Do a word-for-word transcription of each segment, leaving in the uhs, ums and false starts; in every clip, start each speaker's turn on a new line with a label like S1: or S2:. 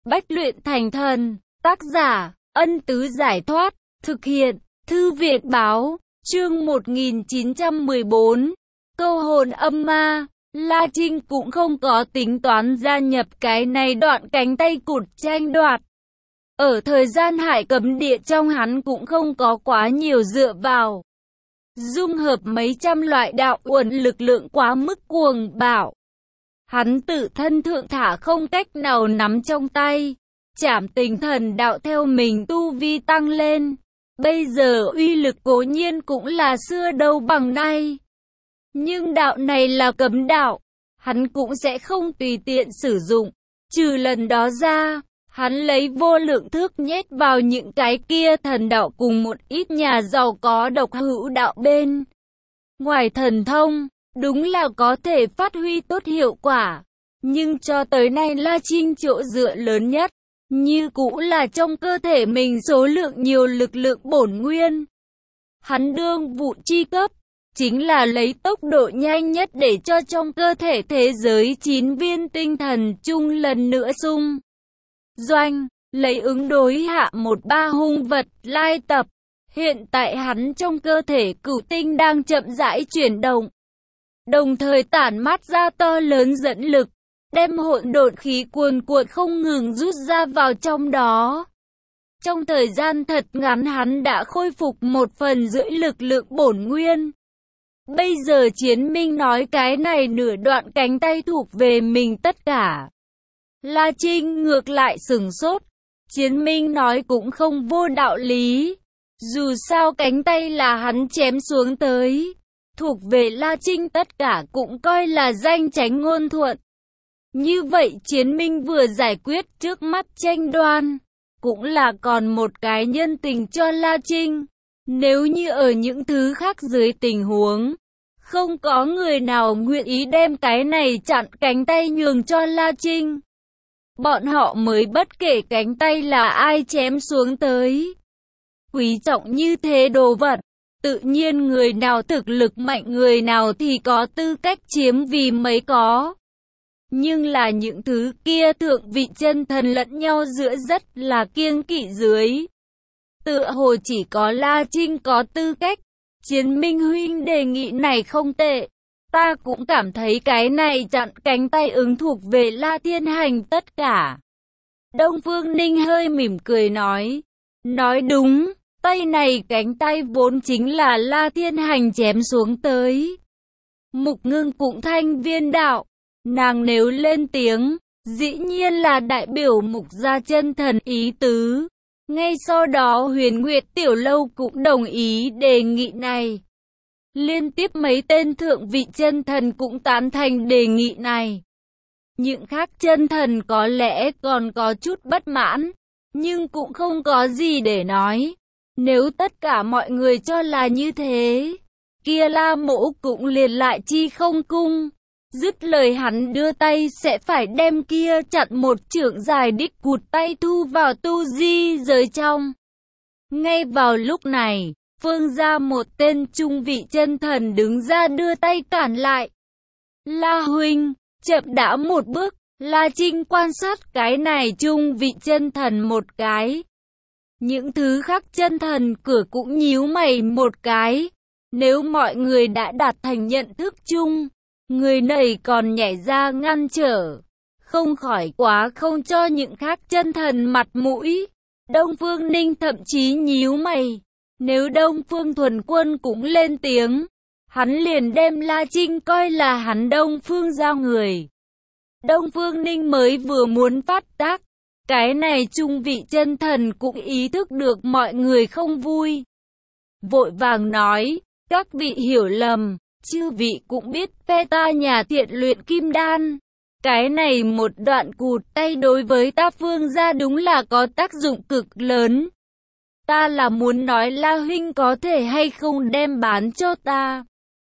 S1: Bách luyện thành thần, tác giả, Ân Tứ Giải Thoát, thực hiện, Thư Viện Báo, chương một nghìn chín trăm mười bốn, câu hồn âm ma. La Trinh cũng không có tính toán gia nhập cái này đoạn cánh tay cụt tranh đoạt. Ở thời gian hải cấm địa trong hắn cũng không có quá nhiều dựa vào. Dung hợp mấy trăm loại đạo uẩn lực lượng quá mức cuồng bạo. Hắn tự thân thượng thả không cách nào nắm trong tay. Trảm Tình Thần đạo theo mình tu vi tăng lên. Bây giờ uy lực cố nhiên cũng là xưa đâu bằng nay. Nhưng đạo này là cấm đạo. Hắn cũng sẽ không tùy tiện sử dụng. Trừ lần đó ra, hắn lấy vô lượng thước nhét vào những cái kia thần đạo cùng một ít nhà giàu có độc hữu đạo bên. Ngoài thần thông, đúng là có thể phát huy tốt hiệu quả. Nhưng cho tới nay La Trinh chỗ dựa lớn nhất, như cũ là trong cơ thể mình số lượng nhiều lực lượng bổn nguyên. Hắn đương vụ chi cấp, chính là lấy tốc độ nhanh nhất để cho trong cơ thể thế giới chín viên tinh thần chung lần nữa xung doanh, lấy ứng đối hạ một ba hung vật lai tập. Hiện tại hắn trong cơ thể cửu tinh đang chậm rãi chuyển động, đồng thời tản mát ra to lớn dẫn lực, đem hỗn độn khí cuồn cuộn không ngừng rút ra vào trong đó. Trong thời gian thật ngắn hắn đã khôi phục một phần rưỡi lực lượng bổn nguyên. Bây giờ Chiến Minh nói cái này nửa đoạn cánh tay thuộc về mình tất cả. La Trinh ngược lại sửng sốt. Chiến Minh nói cũng không vô đạo lý. Dù sao cánh tay là hắn chém xuống tới, thuộc về La Trinh tất cả cũng coi là danh chánh ngôn thuận. Như vậy Chiến Minh vừa giải quyết trước mắt tranh đoan, cũng là còn một cái nhân tình cho La Trinh. Nếu như ở những thứ khác dưới tình huống, không có người nào nguyện ý đem cái này chặn cánh tay nhường cho La Trinh. Bọn họ mới bất kể cánh tay là ai chém xuống tới. Quý trọng như thế đồ vật, tự nhiên người nào thực lực mạnh người nào thì có tư cách chiếm vì mấy có. Nhưng là những thứ kia thượng vị chân thần lẫn nhau giữa rất là kiêng kỵ dưới. Tựa hồ chỉ có La Trinh có tư cách. Chiến Minh huynh đề nghị này không tệ. Ta cũng cảm thấy cái này chặn cánh tay ứng thuộc về La Thiên Hành tất cả. Đông Phương Ninh hơi mỉm cười nói. Nói đúng, tay này cánh tay vốn chính là La Thiên Hành chém xuống tới. Mục Ngưng cũng thanh viên đạo. Nàng nếu lên tiếng, dĩ nhiên là đại biểu Mục gia chân thần ý tứ. Ngay sau đó Huyền Nguyệt Tiểu Lâu cũng đồng ý đề nghị này. Liên tiếp mấy tên thượng vị chân thần cũng tán thành đề nghị này. Những khác chân thần có lẽ còn có chút bất mãn, nhưng cũng không có gì để nói. Nếu tất cả mọi người cho là như thế, kia La Mỗ cũng liền lại chi không cung. Dứt lời hắn đưa tay sẽ phải đem kia chặn một chưởng dài đích cụt tay thu vào tu di giới trong. Ngay vào lúc này, Phương gia một tên trung vị chân thần đứng ra đưa tay cản lại. La huynh, chậm đã một bước. La Trinh quan sát cái này trung vị chân thần một cái. Những thứ khác chân thần cửa cũng nhíu mày một cái. Nếu mọi người đã đạt thành nhận thức chung, người này còn nhảy ra ngăn trở, không khỏi quá không cho những khác chân thần mặt mũi. Đông Phương Ninh thậm chí nhíu mày. Nếu Đông Phương Thuần Quân cũng lên tiếng, hắn liền đem La Trinh coi là hắn Đông Phương giao người. Đông Phương Ninh mới vừa muốn phát tác, cái này trung vị chân thần cũng ý thức được mọi người không vui. Vội vàng nói, các vị hiểu lầm, chư vị cũng biết phe ta nhà thiện luyện kim đan. Cái này một đoạn cụt tay đối với ta Phương gia đúng là có tác dụng cực lớn. Ta là muốn nói La huynh có thể hay không đem bán cho ta.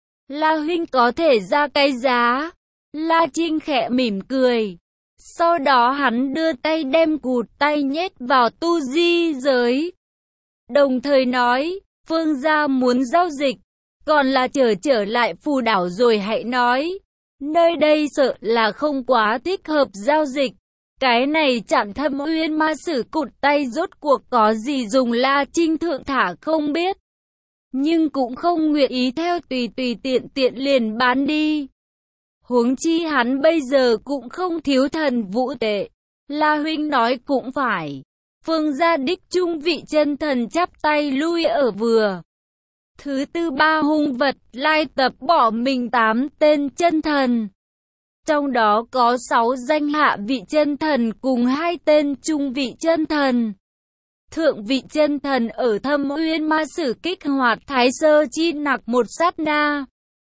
S1: La huynh có thể ra cái giá. La Trinh khẽ mỉm cười. Sau đó hắn đưa tay đem cụt tay nhét vào tu di giới. Đồng thời nói, Phương gia muốn giao dịch, còn là trở trở lại phù đảo rồi hãy nói. Nơi đây sợ là không quá thích hợp giao dịch. Cái này chặn Thâm Uyên Ma Sử cụt tay rốt cuộc có gì dùng, La Trinh thượng thả không biết. Nhưng cũng không nguyện ý theo tùy tùy tiện tiện liền bán đi. Huống chi hắn bây giờ cũng không thiếu thần vũ tệ. La huynh nói cũng phải. Phương gia đích trung vị chân thần chắp tay lui ở vừa. Thứ tư ba hung vật lai tập bỏ mình tám tên chân thần. Trong đó có sáu danh hạ vị chân thần cùng hai tên trung vị chân thần. Thượng vị chân thần ở Thâm Uyên Ma Sử kích hoạt Thái Sơ Chi Nặc một sát na,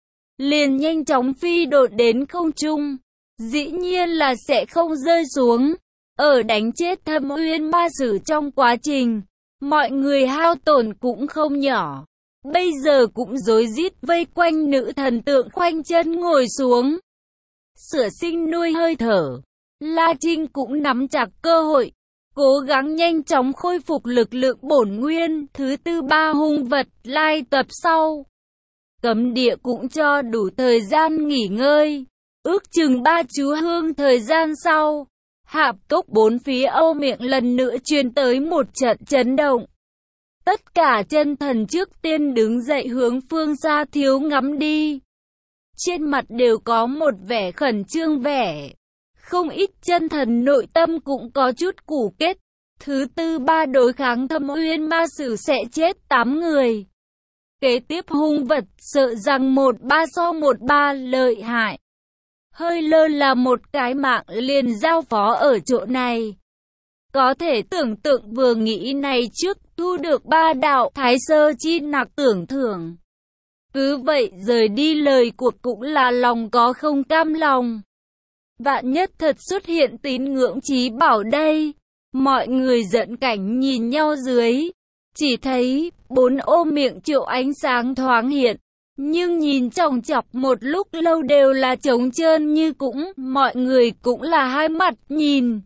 S1: liền nhanh chóng phi độn đến không trung. Dĩ nhiên là sẽ không rơi xuống. Ở đánh chết Thâm Uyên Ma Sử trong quá trình, mọi người hao tổn cũng không nhỏ. Bây giờ cũng rối rít vây quanh nữ thần tượng khoanh chân ngồi xuống. Sửa sinh nuôi hơi thở. La Trinh cũng nắm chặt cơ hội, cố gắng nhanh chóng khôi phục lực lượng bổn nguyên. Thứ tư ba hung vật lai tập sau. Cấm địa cũng cho đủ thời gian nghỉ ngơi. Ước chừng ba chú hương thời gian sau, hạp cốc bốn phía Âu miệng lần nữa truyền tới một trận chấn động. Tất cả chân thần trước tiên đứng dậy hướng phương xa thiếu ngắm đi. Trên mặt đều có một vẻ khẩn trương vẻ. Không ít chân thần nội tâm cũng có chút củ kết. Thứ tư ba đối kháng Thâm Uyên Ma Sử sẽ chết tám người. Kế tiếp hung vật sợ rằng một ba so một ba lợi hại. Hơi lơ là một cái mạng liền giao phó ở chỗ này. Có thể tưởng tượng vừa nghĩ này trước thu được ba đạo Thái Sơ Chi Nặc tưởng thưởng. Cứ vậy rời đi lời cuộc cũng là lòng có không cam lòng. Vạn nhất thật xuất hiện tín ngưỡng chí bảo đây. Mọi người giận cảnh nhìn nhau dưới. Chỉ thấy bốn ô miệng triệu ánh sáng thoáng hiện. Nhưng nhìn chòng chọc một lúc lâu đều là trống trơn như cũng. Mọi người cũng là hai mặt nhìn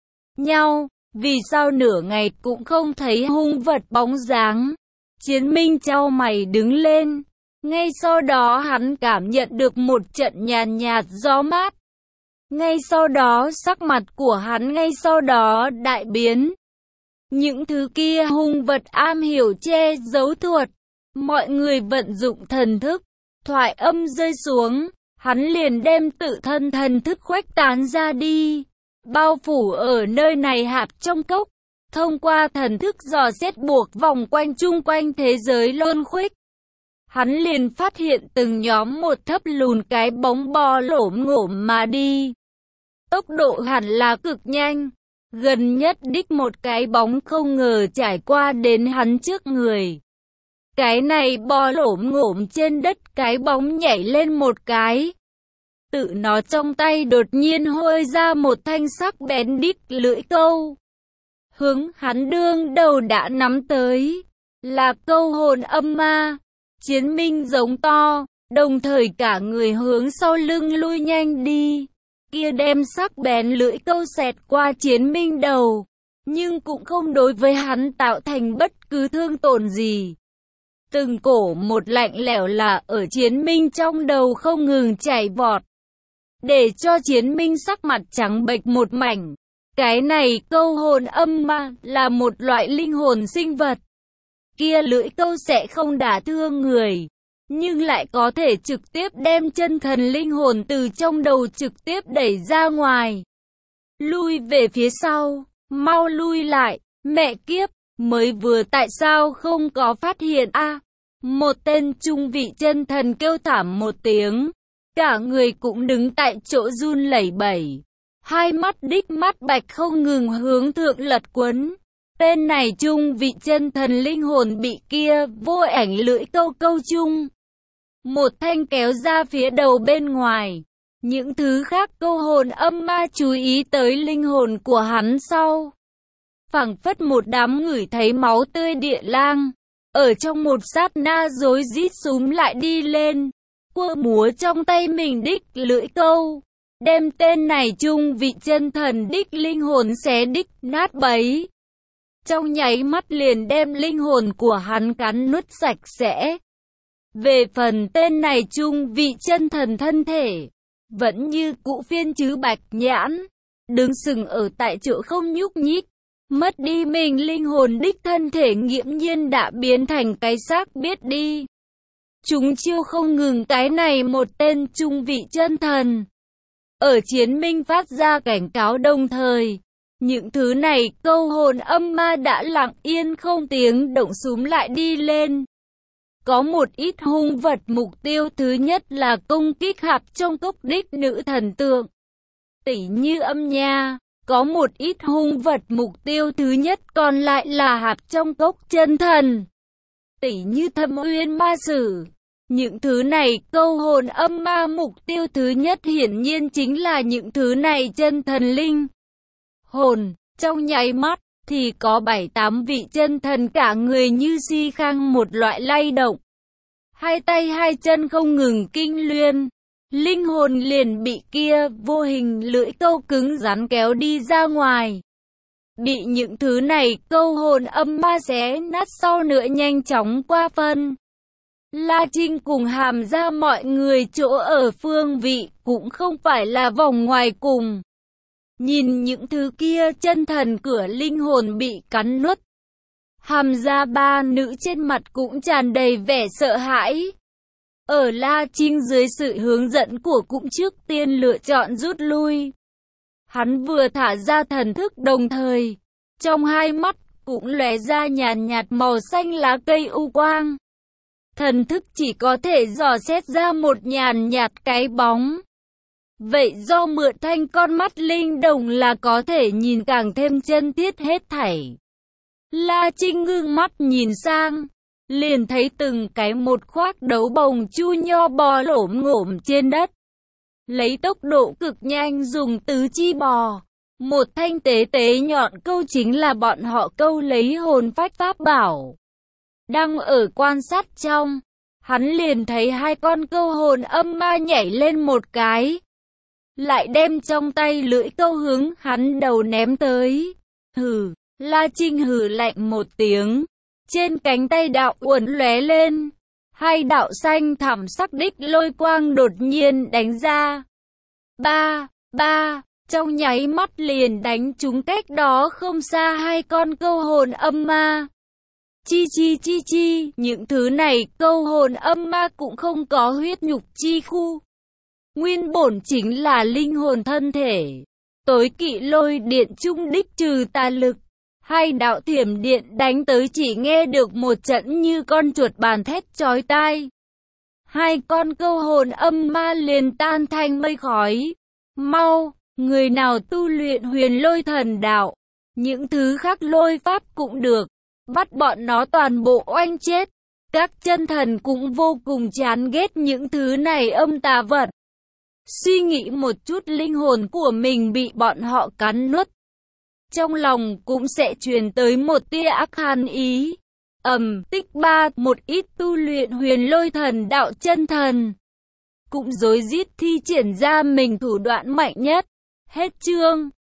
S1: nhau. Vì sao nửa ngày cũng không thấy hung vật bóng dáng. Chiến Minh chau mày đứng lên. Ngay sau đó hắn cảm nhận được một trận nhàn nhạt gió mát. Ngay sau đó sắc mặt của hắn ngay sau đó đại biến. Những thứ kia hung vật am hiểu che giấu thuật. Mọi người vận dụng thần thức. Thoại âm rơi xuống. Hắn liền đem tự thân thần thức khuếch tán ra đi. Bao phủ ở nơi này hạp trong cốc. Thông qua thần thức dò xét buộc vòng quanh chung quanh thế giới luân khuếch. Hắn liền phát hiện từng nhóm một thấp lùn cái bóng bò lổm ngổm mà đi. Tốc độ hẳn là cực nhanh. Gần nhất đích một cái bóng không ngờ trải qua đến hắn trước người. Cái này bò lổm ngổm trên đất, cái bóng nhảy lên một cái. Tự nó trong tay đột nhiên hôi ra một thanh sắc bén đích lưỡi câu. Hướng hắn đương đầu đã nắm tới. Là câu hồn âm ma. Chiến Minh giống to, đồng thời cả người hướng sau lưng lui nhanh đi. Kia đem sắc bén lưỡi câu xẹt qua Chiến Minh đầu. Nhưng cũng không đối với hắn tạo thành bất cứ thương tổn gì. Từng cổ một lạnh lẽo là ở Chiến Minh trong đầu không ngừng chảy vọt. Để cho Chiến Minh sắc mặt trắng bệch một mảnh. Cái này câu hồn âm ma là một loại linh hồn sinh vật. Kia lưỡi câu sẽ không đả thương người, nhưng lại có thể trực tiếp đem chân thần linh hồn từ trong đầu trực tiếp đẩy ra ngoài. Lui về phía sau, mau lui lại, mẹ kiếp, mới vừa tại sao không có phát hiện a? À, một tên trung vị chân thần kêu thảm một tiếng, cả người cũng đứng tại chỗ run lẩy bẩy, hai mắt đích mắt bạch không ngừng hướng thượng lật quấn. Tên này trung vị chân thần linh hồn bị kia vô ảnh lưỡi câu câu chung. Một thanh kéo ra phía đầu bên ngoài. Những thứ khác câu hồn âm ma chú ý tới linh hồn của hắn sau. Phảng phất một đám ngửi thấy máu tươi địa lang. Ở trong một sát na rối rít súm lại đi lên. Quơ múa trong tay mình đích lưỡi câu. Đem tên này trung vị chân thần đích linh hồn xé đích nát bấy. Trong nháy mắt liền đem linh hồn của hắn cắn nuốt sạch sẽ. Về phần tên này trung vị chân thần thân thể, vẫn như cũ phiên chứ bạch nhãn. đứng sừng ở tại chỗ không nhúc nhích. Mất đi mình linh hồn đích thân thể nghiễm nhiên đã biến thành cái xác biết đi. Chúng chiêu không ngừng cái này một tên trung vị chân thần. Ở chiến minh phát ra cảnh cáo đồng thời. Những thứ này câu hồn âm ma đã lặng yên không tiếng động xúm lại đi lên. Có một ít hung vật mục tiêu thứ nhất là công kích hạp trong cốc đích nữ thần tượng. Tỉ như âm nha. Có một ít hung vật mục tiêu thứ nhất còn lại là hạp trong cốc chân thần. Tỉ như thâm uyên ma sử. Những thứ này câu hồn âm ma mục tiêu thứ nhất hiển nhiên chính là những thứ này chân thần linh. Hồn, trong nháy mắt, thì có bảy tám vị chân thần cả người như si khang một loại lay động. Hai tay hai chân không ngừng kinh luyên. Linh hồn liền bị kia vô hình lưỡi câu cứng rắn kéo đi ra ngoài. Bị những thứ này câu hồn âm ma xé nát sau nữa nhanh chóng qua phân. La Trinh cùng Hàm Gia mọi người chỗ ở phương vị cũng không phải là vòng ngoài cùng. Nhìn những thứ kia chân thần cửa linh hồn bị cắn nuốt. Hàm Gia ba nữ trên mặt cũng tràn đầy vẻ sợ hãi. Ở La Trinh dưới sự hướng dẫn của cũng trước tiên lựa chọn rút lui. Hắn vừa thả ra thần thức đồng thời. Trong hai mắt cũng lóe ra nhàn nhạt màu xanh lá cây u quang. Thần thức chỉ có thể dò xét ra một nhàn nhạt cái bóng. Vậy do mượn thanh con mắt linh đồng là có thể nhìn càng thêm chân thiết hết thảy. La Trinh ngưng mắt nhìn sang. Liền thấy từng cái một khoác đấu bồng chu nho bò lổm ngổm trên đất. Lấy tốc độ cực nhanh dùng tứ chi bò. Một thanh tế tế nhọn câu chính là bọn họ câu lấy hồn phách pháp bảo. Đang ở quan sát trong, hắn liền thấy hai con câu hồn âm ma nhảy lên một cái. Lại đem trong tay lưỡi câu hướng hắn đầu ném tới. Hừ, La Trinh hừ lạnh một tiếng. Trên cánh tay đạo uẩn lóe lên. Hai đạo xanh thẳm sắc đích lôi quang đột nhiên đánh ra. Ba, ba, trong nháy mắt liền đánh trúng cách đó không xa hai con câu hồn âm ma. Chi chi chi chi, những thứ này câu hồn âm ma cũng không có huyết nhục chi khu. Nguyên bổn chính là linh hồn thân thể. Tối kỵ lôi điện trung đích trừ tà lực. Hai đạo thiểm điện đánh tới chỉ nghe được một trận như con chuột bàn thét chói tai. Hai con câu hồn âm ma liền tan thành mây khói. Mau, người nào tu luyện huyền lôi thần đạo, những thứ khác lôi pháp cũng được. Bắt bọn nó toàn bộ oanh chết. Các chân thần cũng vô cùng chán ghét những thứ này âm tà vật. Suy nghĩ một chút linh hồn của mình bị bọn họ cắn nuốt. Trong lòng cũng sẽ truyền tới một tia ác hàn ý. Ầm, tích ba, một ít tu luyện huyền lôi thần đạo chân thần. Cũng rối rít thi triển ra mình thủ đoạn mạnh nhất. Hết chương.